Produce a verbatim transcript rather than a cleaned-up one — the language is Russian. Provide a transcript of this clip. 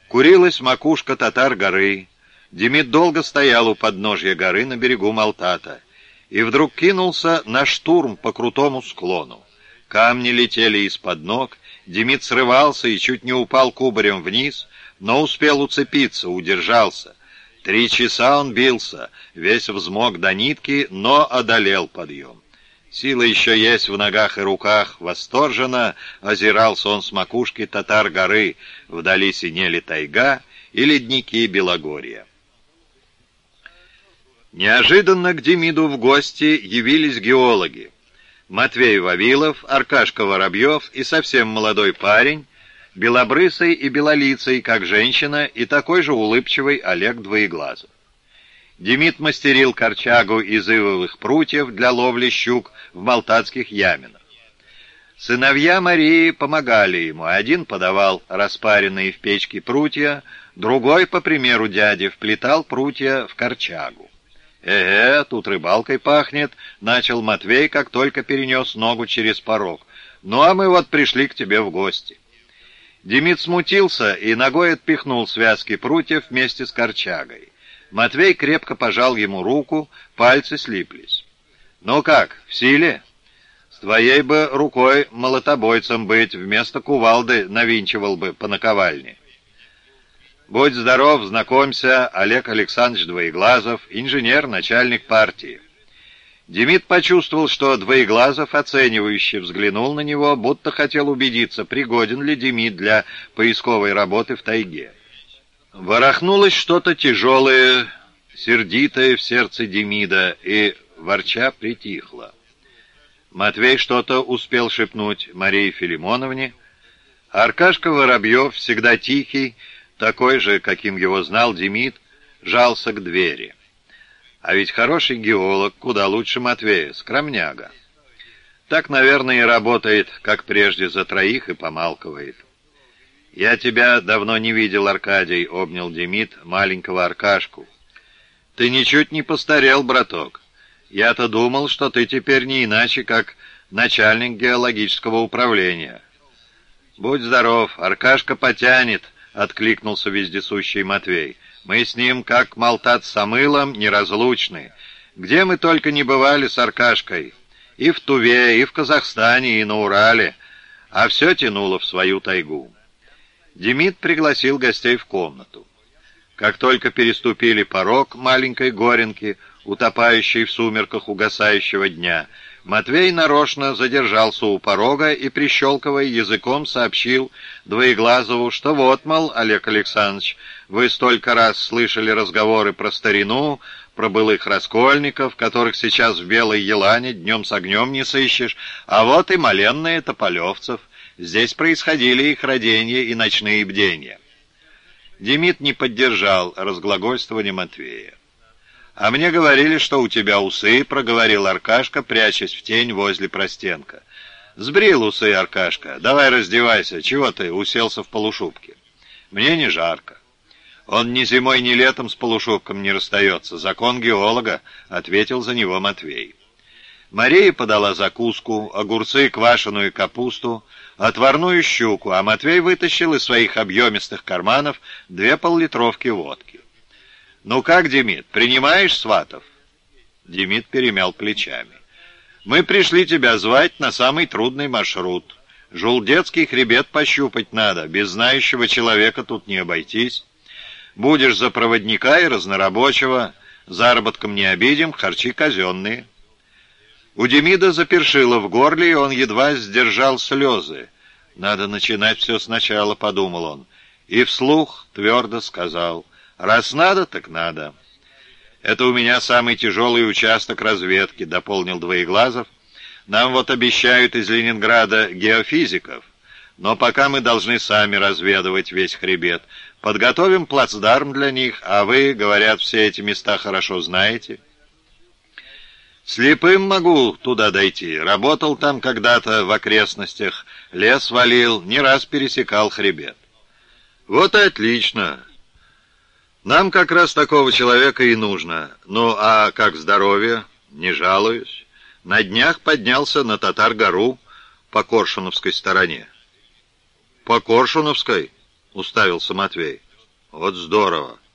Курилась макушка Татар-горы. Демид долго стоял у подножья горы на берегу Малтата и вдруг кинулся на штурм по крутому склону. Камни летели из-под ног, Демид срывался и чуть не упал кубарем вниз, но успел уцепиться, удержался. Три часа он бился, весь взмок до нитки, но одолел подъем. Сила еще есть в ногах и руках. Восторженно озирался он с макушки Татар-горы. Вдали синели тайга и ледники Белогорья. Неожиданно к Демиду в гости явились геологи. Матвей Вавилов, Аркашка Воробьев и совсем молодой парень, белобрысый и белолицый, как женщина, и такой же улыбчивый Олег Двоеглазов. Демид мастерил корчагу из ивовых прутьев для ловли щук в малтатских яминах. Сыновья Марии помогали ему. Один подавал распаренные в печке прутья, другой, по примеру дяди, вплетал прутья в корчагу. «Э-э, тут рыбалкой пахнет», — начал Матвей, как только перенес ногу через порог. «Ну, а мы вот пришли к тебе в гости». Демид смутился и ногой отпихнул связки прутьев вместе с корчагой. Матвей крепко пожал ему руку, пальцы слиплись. «Ну как, в силе? С твоей бы рукой молотобойцем быть, вместо кувалды навинчивал бы по наковальне». «Будь здоров, знакомься, Олег Александрович Двоеглазов, инженер, начальник партии». Демид почувствовал, что Двоеглазов оценивающе взглянул на него, будто хотел убедиться, пригоден ли Демид для поисковой работы в тайге. Ворохнулось что-то тяжелое, сердитое в сердце Демида, и, ворча, притихло. Матвей что-то успел шепнуть Марии Филимоновне. Аркашка Воробьев, всегда тихий, такой же, каким его знал Демид, жался к двери. А ведь хороший геолог, куда лучше Матвея, скромняга. Так, наверное, и работает, как прежде, за троих и помалкивает. «Я тебя давно не видел, Аркадий», — обнял Демид маленького Аркашку. «Ты ничуть не постарел, браток. Я-то думал, что ты теперь не иначе, как начальник геологического управления». «Будь здоров, Аркашка потянет», — откликнулся вездесущий Матвей. «Мы с ним, как Малтат с Самылом, неразлучны. Где мы только не бывали с Аркашкой. И в Туве, и в Казахстане, и на Урале. А все тянуло в свою тайгу». Демид пригласил гостей в комнату. Как только переступили порог маленькой горенки, утопающей в сумерках угасающего дня, Матвей нарочно задержался у порога и, прищелкивая языком, сообщил Двоеглазову, что вот, мол, Олег Александрович, вы столько раз слышали разговоры про старину, про былых раскольников, которых сейчас в Белой Елане днем с огнем не сыщешь, а вот и маленные тополевцев. Здесь происходили их родения и ночные бдения. Демид не поддержал разглагольствования Матвея. «А мне говорили, что у тебя усы», — проговорил Аркашка, прячась в тень возле простенка. «Сбрил усы, Аркашка. Давай раздевайся. Чего ты уселся в полушубке?» «Мне не жарко». «Он ни зимой, ни летом с полушубком не расстается. Закон геолога», — ответил за него Матвей. Мария подала закуску, огурцы, квашеную капусту, отварную щуку, а Матвей вытащил из своих объемистых карманов две поллитровки водки. «Ну как, Демид, принимаешь сватов?» Демид перемял плечами. «Мы пришли тебя звать на самый трудный маршрут. Жулдетский хребет пощупать надо, без знающего человека тут не обойтись. Будешь за проводника и разнорабочего, заработком не обидим, харчи казенные». У Демида запершило в горле, и он едва сдержал слезы. «Надо начинать все сначала», — подумал он, и вслух твердо сказал: «Раз надо, так надо». «Это у меня самый тяжелый участок разведки», — дополнил Двоеглазов. «Нам вот обещают из Ленинграда геофизиков, но пока мы должны сами разведывать весь хребет. Подготовим плацдарм для них, а вы, говорят, все эти места хорошо знаете». «Слепым могу туда дойти. Работал там когда-то в окрестностях, лес валил, не раз пересекал хребет». «Вот и отлично. Нам как раз такого человека и нужно. Ну, а как здоровье? Не жалуюсь. На днях поднялся на Татар-гору по Коршуновской стороне». «По Коршуновской?» — уставился Матвей. Вот здорово.